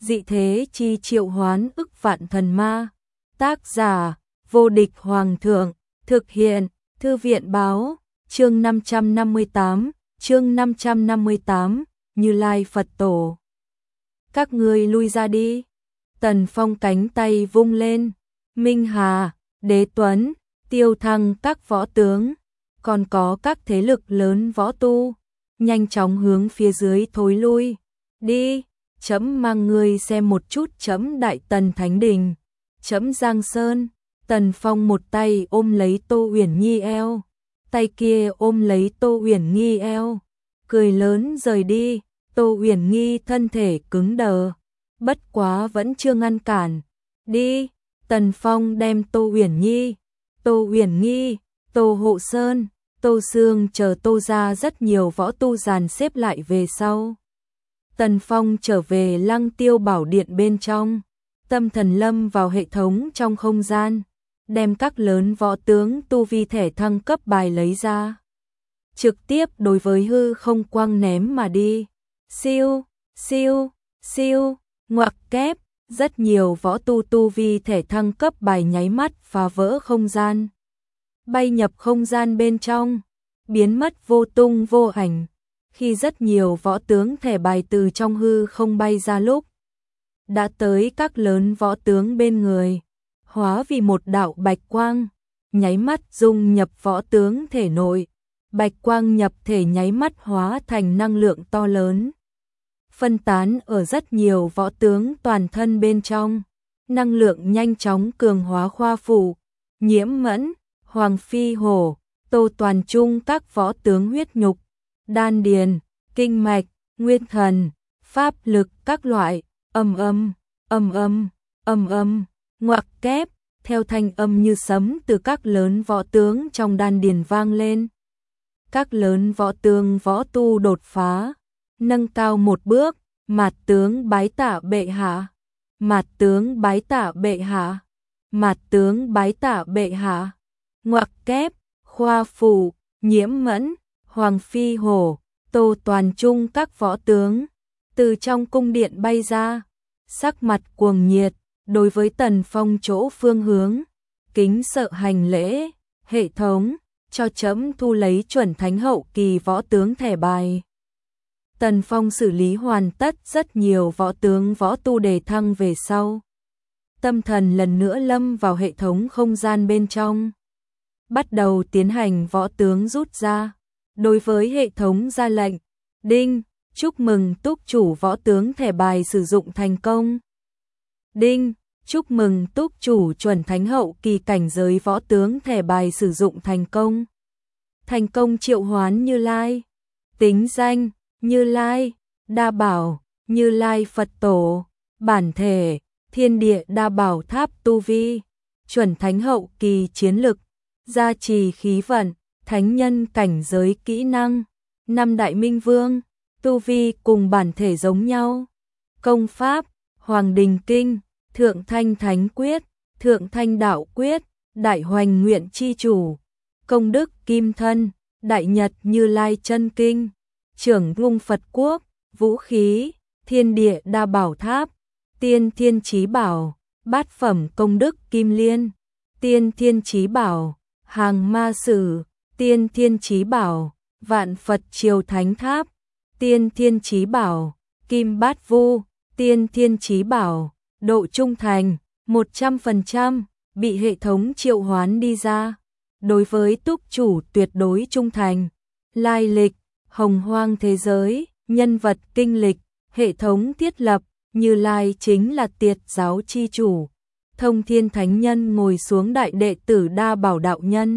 dị thế chi triệu hoán ức vạn thần ma. Tác giả, vô địch hoàng thượng, thực hiện, thư viện báo, chương 558, Như Lai Phật Tổ. Các ngươi lui ra đi. Tần Phong cánh tay vung lên, Minh Hà, Đế Tuấn, Tiêu Thăng các võ tướng, còn có các thế lực lớn võ tu, nhanh chóng hướng phía dưới thối lui. Đi, chấm mang ngươi xem một chút chấm Đại Tần Thánh Đình, chấm Giang Sơn. Tần Phong một tay ôm lấy Tô Uyển Nhi eo, tay kia ôm lấy Tô Uyển Nhi eo, cười lớn rời đi. Tô Uyển Nhi thân thể cứng đờ, bất quá vẫn chưa ngăn cản. Đi, Tần Phong đem Tô Uyển Nhi, Tô Hộ Sơn, Tô Sương chờ Tô ra rất nhiều võ tu dàn xếp lại về sau. Tần Phong trở về Lăng Tiêu Bảo Điện bên trong, tâm thần lâm vào hệ thống trong không gian, đem các lớn võ tướng tu vi thẻ thăng cấp bài lấy ra, trực tiếp đối với hư không quang ném mà đi. Siêu, siêu, siêu, ngoặc kép, rất nhiều võ tu vi thẻ thăng cấp bài nháy mắt phá vỡ không gian, bay nhập không gian bên trong, biến mất vô tung vô ảnh. Khi rất nhiều võ tướng thẻ bài từ trong hư không bay ra lúc, đã tới các lớn võ tướng bên người, hóa vì một đạo bạch quang, nháy mắt dung nhập võ tướng thể nội. Bạch quang nhập thể nháy mắt hóa thành năng lượng to lớn, phân tán ở rất nhiều võ tướng toàn thân bên trong. Năng lượng nhanh chóng cường hóa Khoa Phủ, Nhiễm Mẫn, Hoàng Phi Hổ, Tô Toàn Trung các võ tướng huyết nhục, đan điền, kinh mạch, nguyên thần, pháp lực các loại. Ngoặc kép, theo thanh âm như sấm từ các lớn võ tướng trong đan điền vang lên. Các lớn võ tướng võ tu đột phá, nâng cao một bước. Mạt tướng bái tạ bệ hạ, mạt tướng bái tạ bệ hạ, mạt tướng bái tạ bệ hạ. Ngoặc kép, Khoa Phủ, Nhiễm Mẫn, Hoàng Phi Hổ, Tô Toàn Trung các võ tướng từ trong cung điện bay ra, sắc mặt cuồng nhiệt, đối với Tần Phong chỗ phương hướng, kính sợ hành lễ. Hệ thống, cho chấm thu lấy chuẩn thánh hậu kỳ võ tướng thẻ bài. Tần Phong xử lý hoàn tất rất nhiều võ tướng võ tu đề thăng về sau. Tâm thần lần nữa lâm vào hệ thống không gian bên trong, bắt đầu tiến hành võ tướng rút ra. Đối với hệ thống ra lệnh, đinh, chúc mừng túc chủ võ tướng thẻ bài sử dụng thành công. Đinh, chúc mừng túc chủ chuẩn thánh hậu kỳ cảnh giới võ tướng thẻ bài sử dụng thành công. Thành công triệu hoán Như Lai. Tính danh, Như Lai, Đa Bảo, Như Lai Phật Tổ. Bản thể, Thiên Địa Đa Bảo Tháp tu vi, chuẩn thánh hậu kỳ chiến lực, gia trì khí vận, thánh nhân cảnh giới kỹ năng, 5 đại minh vương, tu vi cùng bản thể giống nhau. Công pháp, Hoàng Đình Kinh, Thượng Thanh Thánh Quyết, Thượng Thanh Đạo Quyết, Đại Hoành Nguyện Chi Chủ. Công đức Kim Thân, Đại Nhật Như Lai Chân Kinh, Trưởng Ngung Phật Quốc. Vũ khí, Thiên Địa Đa Bảo Tháp, Tiên Thiên Chí Bảo, Bát Phẩm Công Đức Kim Liên, Tiên Thiên Chí Bảo, Hàng Ma Sử, Tiên Thiên Chí Bảo, Vạn Phật Triều Thánh Tháp, Tiên Thiên Chí Bảo, Kim Bát Vu, Tiên Thiên Chí Bảo. Độ trung thành 100%, bị hệ thống triệu hoán đi ra. Đối với túc chủ tuyệt đối trung thành. Lai lịch, Hồng Hoang thế giới, nhân vật kinh lịch, hệ thống thiết lập, Như Lai chính là Tiệt giáo chi chủ. Thông Thiên Thánh Nhân ngồi xuống đại đệ tử Đa Bảo Đạo Nhân.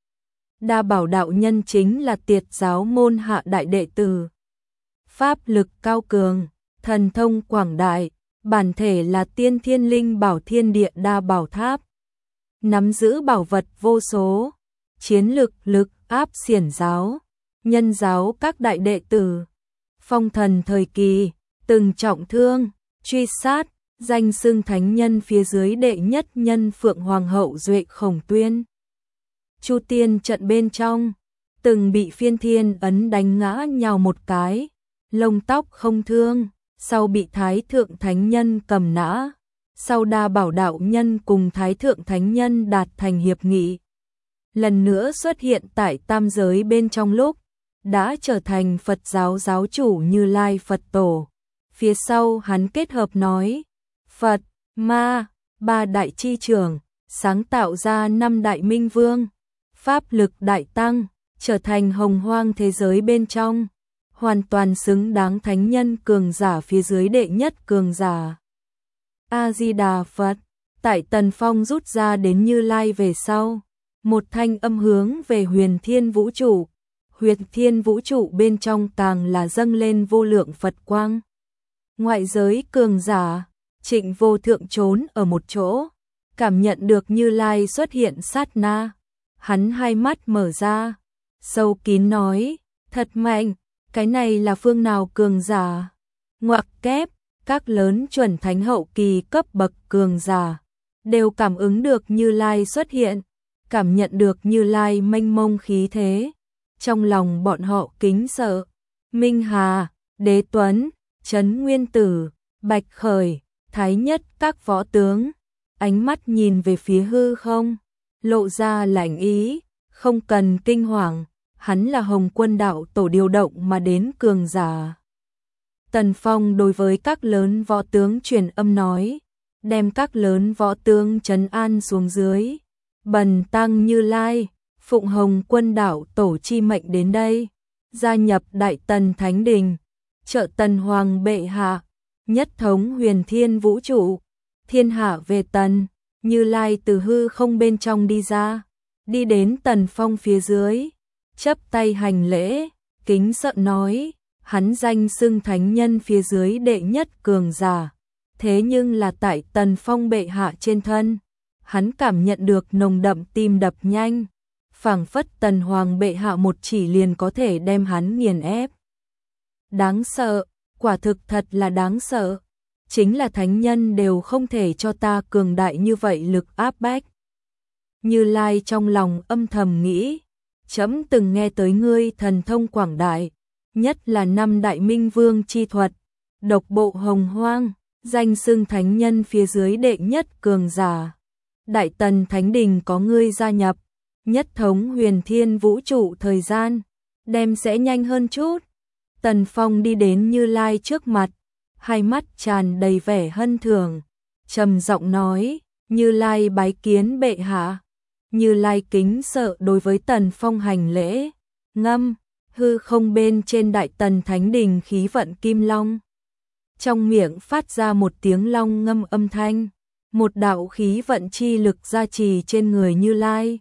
Đa Bảo Đạo Nhân chính là Tiệt giáo môn hạ đại đệ tử. Pháp lực cao cường, thần thông quảng đại, bản thể là Tiên Thiên Linh Bảo Thiên Địa Đa Bảo Tháp. Nắm giữ bảo vật vô số, chiến lực lực áp xiển giáo, nhân giáo các đại đệ tử. Phong thần thời kỳ, từng trọng thương, truy sát, danh xưng thánh nhân phía dưới đệ nhất nhân Phượng Hoàng hậu Duệ Khổng Tuyên. Chu Tiên trận bên trong, từng bị Phiên Thiên ấn đánh ngã nhào một cái, lông tóc không thương, sau bị Thái Thượng Thánh Nhân cầm nã, sau Đa Bảo Đạo Nhân cùng Thái Thượng Thánh Nhân đạt thành hiệp nghị. Lần nữa xuất hiện tại tam giới bên trong lúc, đã trở thành Phật giáo giáo chủ Như Lai Phật Tổ. Phía sau hắn kết hợp nói, Phật, Ma, ba đại chi trưởng, sáng tạo ra 5 đại minh vương, pháp lực đại tăng, trở thành hồng hoang thế giới bên trong, hoàn toàn xứng đáng thánh nhân cường giả phía dưới đệ nhất cường giả. A-di-đà Phật, tại Tần Phong rút ra đến Như Lai về sau, một thanh âm hướng về huyền thiên vũ trụ. Huyền thiên vũ trụ bên trong càng là dâng lên vô lượng Phật quang. Ngoại giới cường giả, Trịnh Vô Thượng trốn ở một chỗ, cảm nhận được Như Lai xuất hiện sát na. Hắn hai mắt mở ra, sâu kín nói, thật mạnh, cái này là phương nào cường giả? Ngoặc kép, các lớn chuẩn thánh hậu kỳ cấp bậc cường giả, đều cảm ứng được Như Lai xuất hiện, cảm nhận được Như Lai mênh mông khí thế. Trong lòng bọn họ kính sợ, Minh Hà, Đế Tuấn, Trấn Nguyên Tử, Bạch Khởi, Thái Nhất các võ tướng, ánh mắt nhìn về phía hư không, lộ ra lạnh ý, không cần kinh hoàng, hắn là Hồng Quân đạo tổ điều động mà đến cường giả. Tần Phong đối với các lớn võ tướng truyền âm nói, đem các lớn võ tướng trấn an xuống dưới, bần tăng Như Lai, phụng Hồng Quân đạo tổ chi mệnh đến đây, gia nhập Đại Tần Thánh Đình, trợ Tần Hoàng bệ hạ, nhất thống huyền thiên vũ trụ, thiên hạ về Tần. Như Lai từ hư không bên trong đi ra, đi đến Tần Phong phía dưới, chắp tay hành lễ, kính sợ nói, hắn danh xưng thánh nhân phía dưới đệ nhất cường giả, thế nhưng là tại Tần Phong bệ hạ trên thân, hắn cảm nhận được nồng đậm tim đập nhanh, phảng phất Tần Hoàng bệ hạ một chỉ liền có thể đem hắn nghiền ép. Đáng sợ, quả thực thật là đáng sợ. Chính là thánh nhân đều không thể cho ta cường đại như vậy lực áp bách. Như Lai trong lòng âm thầm nghĩ, trẫm từng nghe tới ngươi thần thông quảng đại, nhất là 5 đại minh vương chi thuật, độc bộ hồng hoang, danh xưng thánh nhân phía dưới đệ nhất cường giả. Đại Tần Thánh Đình có ngươi gia nhập, nhất thống huyền thiên vũ trụ thời gian, đem sẽ nhanh hơn chút. Tần Phong đi đến Như Lai trước mặt, hai mắt tràn đầy vẻ hân thường, trầm giọng nói, Như Lai bái kiến bệ hạ. Như Lai kính sợ đối với Tần Phong hành lễ, ngâm, hư không bên trên Đại Tần Thánh Đình khí vận kim long. Trong miệng phát ra một tiếng long ngâm âm thanh, một đạo khí vận chi lực gia trì trên người Như Lai.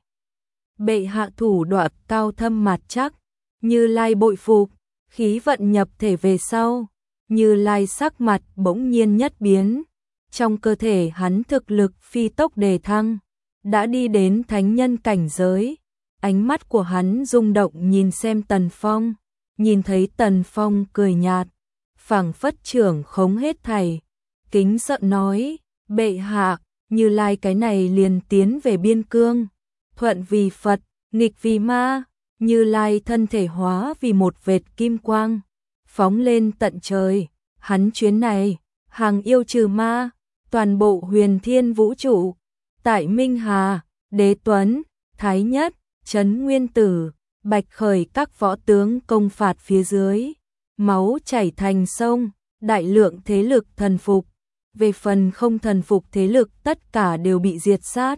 Bệ hạ thủ đoạn cao thâm mạt chắc, Như Lai bội phục, khí vận nhập thể về sau. Như Lai sắc mặt bỗng nhiên nhất biến, trong cơ thể hắn thực lực phi tốc đề thăng, đã đi đến thánh nhân cảnh giới. Ánh mắt của hắn rung động nhìn xem Tần Phong, nhìn thấy Tần Phong cười nhạt, phảng phất trưởng khống hết thảy, kính sợ nói, bệ hạ, Như Lai cái này liền tiến về biên cương, thuận vì Phật, nghịch vì ma. Như Lai thân thể hóa vì một vệt kim quang, phóng lên tận trời, hắn chuyến này, hàng yêu trừ ma, toàn bộ huyền thiên vũ trụ, tại Minh Hà, Đế Tuấn, Thái Nhất, Trấn Nguyên Tử, Bạch Khởi các võ tướng công phạt phía dưới, máu chảy thành sông, đại lượng thế lực thần phục, về phần không thần phục thế lực tất cả đều bị diệt sát.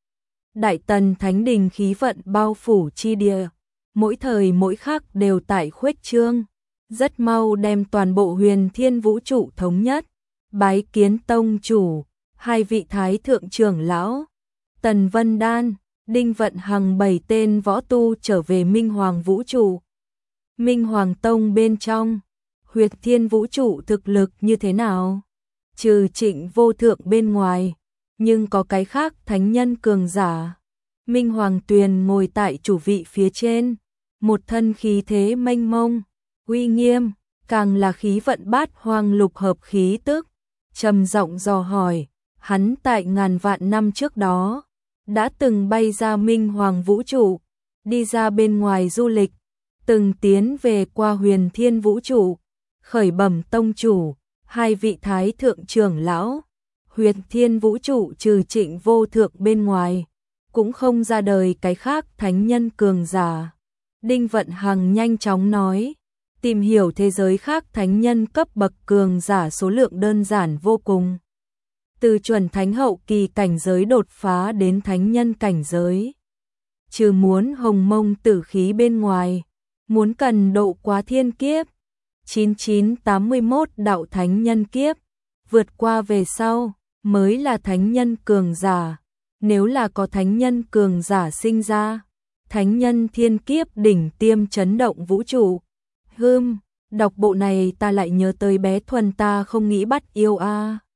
Đại Tần Thánh Đình khí vận bao phủ chi địa, mỗi thời mỗi khắc đều tại khuếch trương, rất mau đem toàn bộ huyền thiên vũ trụ thống nhất. Bái kiến tông chủ, hai vị thái thượng trưởng lão, Tần Vân Đan, Đinh Vận Hằng 7 tên võ tu trở về Minh Hoàng vũ trụ. Minh Hoàng tông bên trong, huyền thiên vũ trụ thực lực như thế nào? Trừ Trịnh Vô Thượng bên ngoài, nhưng có cái khác thánh nhân cường giả. Minh Hoàng Tuyền ngồi tại chủ vị phía trên, một thân khí thế mênh mông, uy nghiêm, càng là khí vận bát hoang lục hợp khí tức. Trầm giọng dò hỏi, hắn tại ngàn vạn năm trước đó, đã từng bay ra Minh Hoàng vũ trụ, đi ra bên ngoài du lịch, từng tiến về qua huyền thiên vũ trụ, khởi bẩm tông chủ, hai vị thái thượng trưởng lão, Huyền Thiên vũ trụ trừ Trịnh Vô Thượng bên ngoài, cũng không ra đời cái khác thánh nhân cường giả. Đinh Vận Hằng nhanh chóng nói, tìm hiểu thế giới khác thánh nhân cấp bậc cường giả số lượng đơn giản vô cùng. Từ chuẩn thánh hậu kỳ cảnh giới đột phá đến thánh nhân cảnh giới. Trừ muốn hồng mông tử khí bên ngoài, muốn cần độ quá thiên kiếp, 9981 đạo thánh nhân kiếp, vượt qua về sau, mới là thánh nhân cường giả. Nếu là có thánh nhân cường giả sinh ra, thánh nhân thiên kiếp đỉnh tiêm chấn động vũ trụ. Đọc bộ này ta lại nhớ tới bé Thuần ta không nghĩ bắt yêu a.